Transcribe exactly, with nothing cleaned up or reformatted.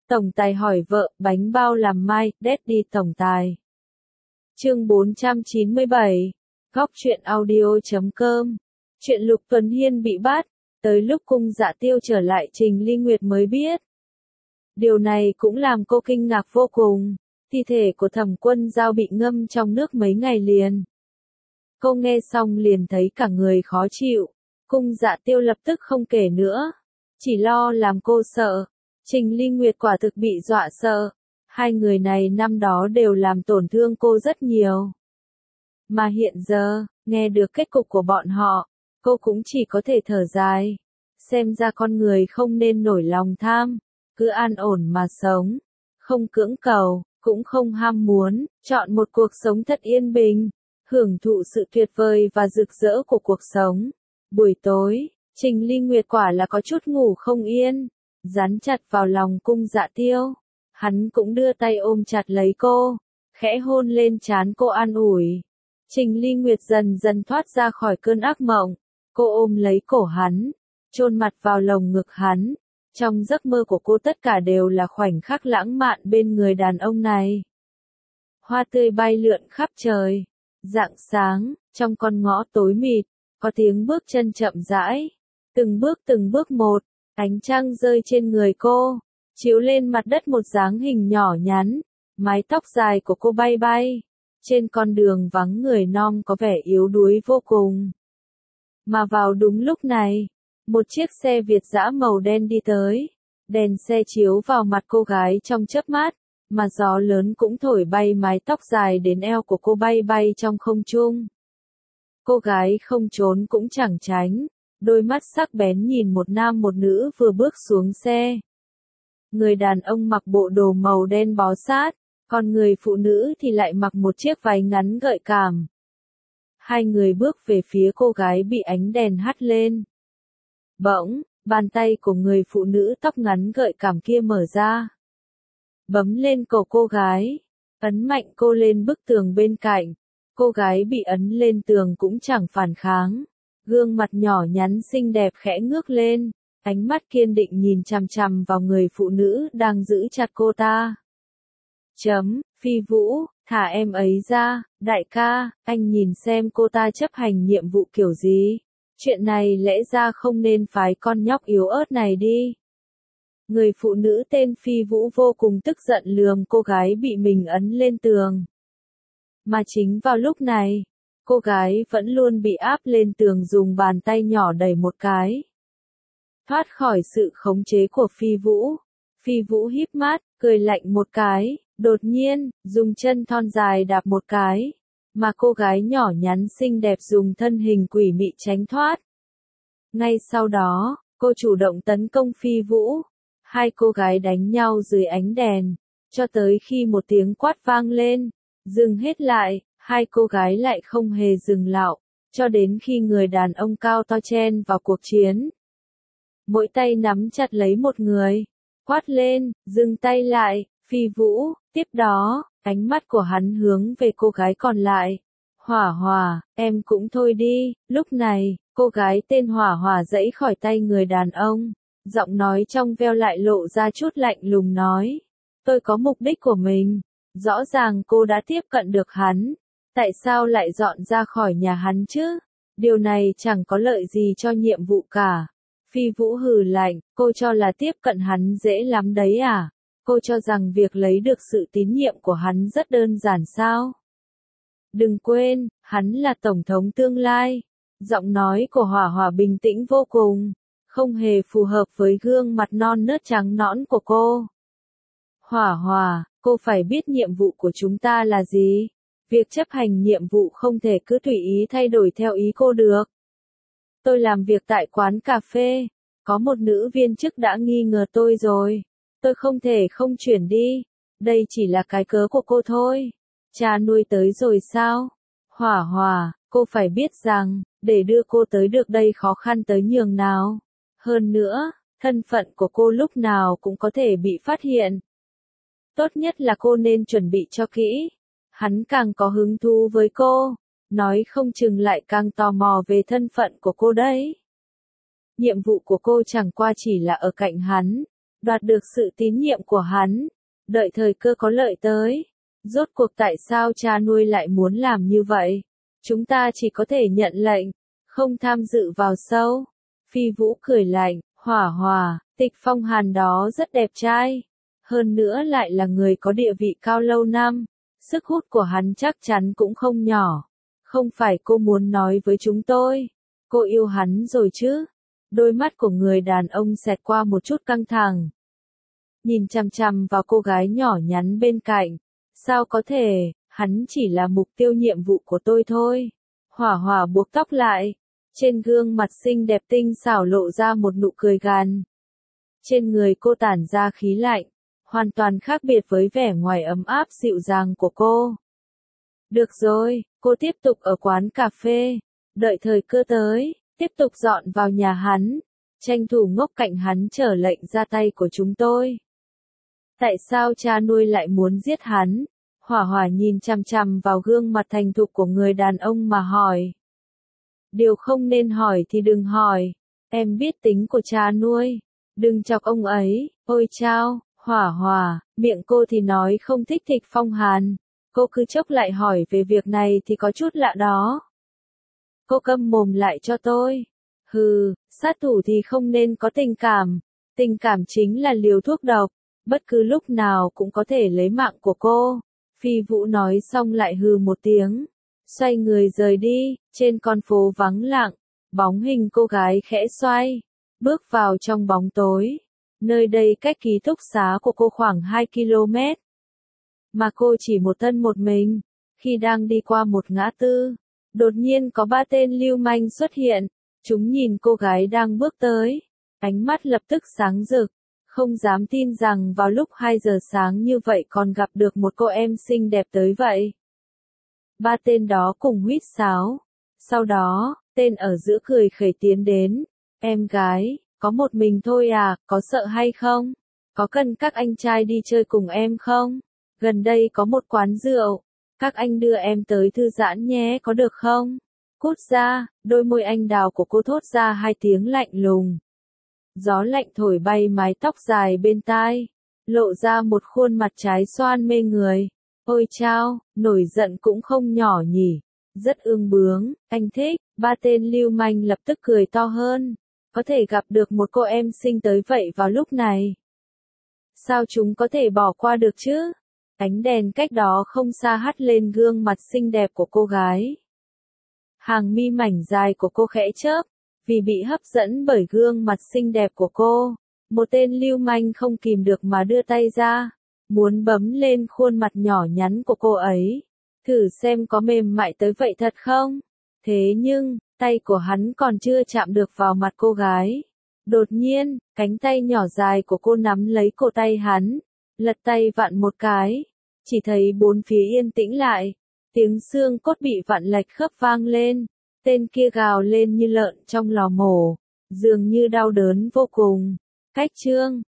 Tổng tài hỏi vợ, bánh bao làm mai, Daddy tổng tài. Chương bốn trăm chín mươi bảy. Góc truyện audio chấm com. Chuyện Lục Tuấn Hiên bị bắt, tới lúc Cung Dạ Tiêu trở lại Trình Ly Nguyệt mới biết. Điều này cũng làm cô kinh ngạc vô cùng, thi thể của Thẩm Quân Giao bị ngâm trong nước mấy ngày liền. Cô nghe xong liền thấy cả người khó chịu, Cung Dạ Tiêu lập tức không kể nữa, chỉ lo làm cô sợ. Trình Ly Nguyệt quả thực bị dọa sợ, hai người này năm đó đều làm tổn thương cô rất nhiều. Mà hiện giờ, nghe được kết cục của bọn họ, cô cũng chỉ có thể thở dài. Xem ra con người không nên nổi lòng tham, cứ an ổn mà sống, không cưỡng cầu, cũng không ham muốn, chọn một cuộc sống thật yên bình, hưởng thụ sự tuyệt vời và rực rỡ của cuộc sống. Buổi tối, Trình Ly Nguyệt quả là có chút ngủ không yên, dán chặt vào lòng Cung Dạ Tiêu. Hắn cũng đưa tay ôm chặt lấy cô, khẽ hôn lên trán cô an ủi. Trình Ly Nguyệt dần dần thoát ra khỏi cơn ác mộng, cô ôm lấy cổ hắn, chôn mặt vào lồng ngực hắn. Trong giấc mơ của cô tất cả đều là khoảnh khắc lãng mạn bên người đàn ông này. Hoa tươi bay lượn khắp trời. Rạng sáng, trong con ngõ tối mịt, có tiếng bước chân chậm rãi. Từng bước từng bước một, ánh trăng rơi trên người cô, chiếu lên mặt đất một dáng hình nhỏ nhắn. Mái tóc dài của cô bay bay. Trên con đường vắng người non có vẻ yếu đuối vô cùng. Mà vào đúng lúc này, một chiếc xe Việt dã màu đen đi tới. Đèn xe chiếu vào mặt cô gái trong chớp mắt, mà gió lớn cũng thổi bay mái tóc dài đến eo của cô bay bay trong không trung. Cô gái không trốn cũng chẳng tránh, đôi mắt sắc bén nhìn một nam một nữ vừa bước xuống xe. Người đàn ông mặc bộ đồ màu đen bó sát, còn người phụ nữ thì lại mặc một chiếc váy ngắn gợi cảm. Hai người bước về phía cô gái bị ánh đèn hắt lên. Bỗng, bàn tay của người phụ nữ tóc ngắn gợi cảm kia mở ra, bấm lên cổ cô gái, ấn mạnh cô lên bức tường bên cạnh. Cô gái bị ấn lên tường cũng chẳng phản kháng, gương mặt nhỏ nhắn xinh đẹp khẽ ngước lên, ánh mắt kiên định nhìn chằm chằm vào người phụ nữ đang giữ chặt cô ta. Chấm, Phi Vũ, thả em ấy ra, đại ca, anh nhìn xem cô ta chấp hành nhiệm vụ kiểu gì. Chuyện này lẽ ra không nên phái con nhóc yếu ớt này đi. Người phụ nữ tên Phi Vũ vô cùng tức giận lườm cô gái bị mình ấn lên tường. Mà chính vào lúc này, cô gái vẫn luôn bị áp lên tường dùng bàn tay nhỏ đẩy một cái. Thoát khỏi sự khống chế của Phi Vũ, Phi Vũ híp mắt, cười lạnh một cái, đột nhiên, dùng chân thon dài đạp một cái. Mà cô gái nhỏ nhắn xinh đẹp dùng thân hình quỷ mị tránh thoát. Ngay sau đó, cô chủ động tấn công Phi Vũ. Hai cô gái đánh nhau dưới ánh đèn, cho tới khi một tiếng quát vang lên, dừng hết lại, hai cô gái lại không hề dừng lạo, cho đến khi người đàn ông cao to chen vào cuộc chiến. Mỗi tay nắm chặt lấy một người, quát lên, dừng tay lại, Phi Vũ, tiếp đó, ánh mắt của hắn hướng về cô gái còn lại. Hỏa Hỏa, em cũng thôi đi. Lúc này, cô gái tên Hỏa Hỏa giãy khỏi tay người đàn ông, giọng nói trong veo lại lộ ra chút lạnh lùng nói. Tôi có mục đích của mình, rõ ràng cô đã tiếp cận được hắn, tại sao lại dọn ra khỏi nhà hắn chứ? Điều này chẳng có lợi gì cho nhiệm vụ cả. Phi Vũ hừ lạnh, cô cho là tiếp cận hắn dễ lắm đấy à? Cô cho rằng việc lấy được sự tín nhiệm của hắn rất đơn giản sao? Đừng quên, hắn là tổng thống tương lai. Giọng nói của Hỏa Hỏa bình tĩnh vô cùng, không hề phù hợp với gương mặt non nớt trắng nõn của cô. Hỏa Hỏa, cô phải biết nhiệm vụ của chúng ta là gì? Việc chấp hành nhiệm vụ không thể cứ tùy ý thay đổi theo ý cô được. Tôi làm việc tại quán cà phê, có một nữ viên chức đã nghi ngờ tôi rồi. Tôi không thể không chuyển đi, đây chỉ là cái cớ của cô thôi. Cha nuôi tới rồi sao? Hỏa Hỏa, cô phải biết rằng, để đưa cô tới được đây khó khăn tới nhường nào. Hơn nữa, thân phận của cô lúc nào cũng có thể bị phát hiện. Tốt nhất là cô nên chuẩn bị cho kỹ. Hắn càng có hứng thú với cô, nói không chừng lại càng tò mò về thân phận của cô đấy. Nhiệm vụ của cô chẳng qua chỉ là ở cạnh hắn, đoạt được sự tín nhiệm của hắn, đợi thời cơ có lợi tới. Rốt cuộc tại sao cha nuôi lại muốn làm như vậy? Chúng ta chỉ có thể nhận lệnh, không tham dự vào sâu. Phi Vũ cười lạnh, Hỏa Hòa, Tịch Phong Hàn đó rất đẹp trai. Hơn nữa lại là người có địa vị cao lâu năm. Sức hút của hắn chắc chắn cũng không nhỏ. Không phải cô muốn nói với chúng tôi. Cô yêu hắn rồi chứ? Đôi mắt của người đàn ông xẹt qua một chút căng thẳng. Nhìn chằm chằm vào cô gái nhỏ nhắn bên cạnh. Sao có thể, hắn chỉ là mục tiêu nhiệm vụ của tôi thôi. Hỏa Hỏa buộc tóc lại. Trên gương mặt xinh đẹp tinh xảo lộ ra một nụ cười gằn. Trên người cô tản ra khí lạnh, hoàn toàn khác biệt với vẻ ngoài ấm áp dịu dàng của cô. Được rồi, cô tiếp tục ở quán cà phê, đợi thời cơ tới, tiếp tục dọn vào nhà hắn, tranh thủ ngốc cạnh hắn chờ lệnh ra tay của chúng tôi. Tại sao cha nuôi lại muốn giết hắn? Hỏa Hỏa nhìn chằm chằm vào gương mặt thành thục của người đàn ông mà hỏi. Điều không nên hỏi thì đừng hỏi, em biết tính của cha nuôi, đừng chọc ông ấy. Ôi chao, Hỏa Hỏa, miệng cô thì nói không thích Tịch Phong Hàn, cô cứ chốc lại hỏi về việc này thì có chút lạ đó. Cô câm mồm lại cho tôi. Hừ, sát thủ thì không nên có tình cảm, tình cảm chính là liều thuốc độc, bất cứ lúc nào cũng có thể lấy mạng của cô. Phi Vũ nói xong lại hừ một tiếng, xoay người rời đi. Trên con phố vắng lặng, bóng hình cô gái khẽ xoay, bước vào trong bóng tối. Nơi đây cách ký túc xá của cô khoảng hai ki lô mét. Mà cô chỉ một thân một mình. Khi đang đi qua một ngã tư, đột nhiên có ba tên lưu manh xuất hiện. Chúng nhìn cô gái đang bước tới, ánh mắt lập tức sáng rực, không dám tin rằng vào lúc hai giờ sáng như vậy còn gặp được một cô em xinh đẹp tới vậy. Ba tên đó cùng huýt sáo. Sau đó, tên ở giữa cười khẩy tiến đến. Em gái, có một mình thôi à, có sợ hay không? Có cần các anh trai đi chơi cùng em không? Gần đây có một quán rượu, các anh đưa em tới thư giãn nhé, có được không? Cút ra, đôi môi anh đào của cô thốt ra hai tiếng lạnh lùng. Gió lạnh thổi bay mái tóc dài bên tai, lộ ra một khuôn mặt trái xoan mê người. Ôi chao, nổi giận cũng không nhỏ nhỉ. Rất ương bướng, anh thích. Ba tên lưu manh lập tức cười to hơn. Có thể gặp được một cô em xinh tới vậy vào lúc này. Sao chúng có thể bỏ qua được chứ? Ánh đèn cách đó không xa hắt lên gương mặt xinh đẹp của cô gái. Hàng mi mảnh dài của cô khẽ chớp, vì bị hấp dẫn bởi gương mặt xinh đẹp của cô. Một tên lưu manh không kìm được mà đưa tay ra, muốn bấm lên khuôn mặt nhỏ nhắn của cô ấy. Thử xem có mềm mại tới vậy thật không? Thế nhưng, tay của hắn còn chưa chạm được vào mặt cô gái. Đột nhiên, cánh tay nhỏ dài của cô nắm lấy cổ tay hắn, lật tay vặn một cái. Chỉ thấy bốn phía yên tĩnh lại, tiếng xương cốt bị vặn lệch khớp vang lên. Tên kia gào lên như lợn trong lò mổ, dường như đau đớn vô cùng. Cách chương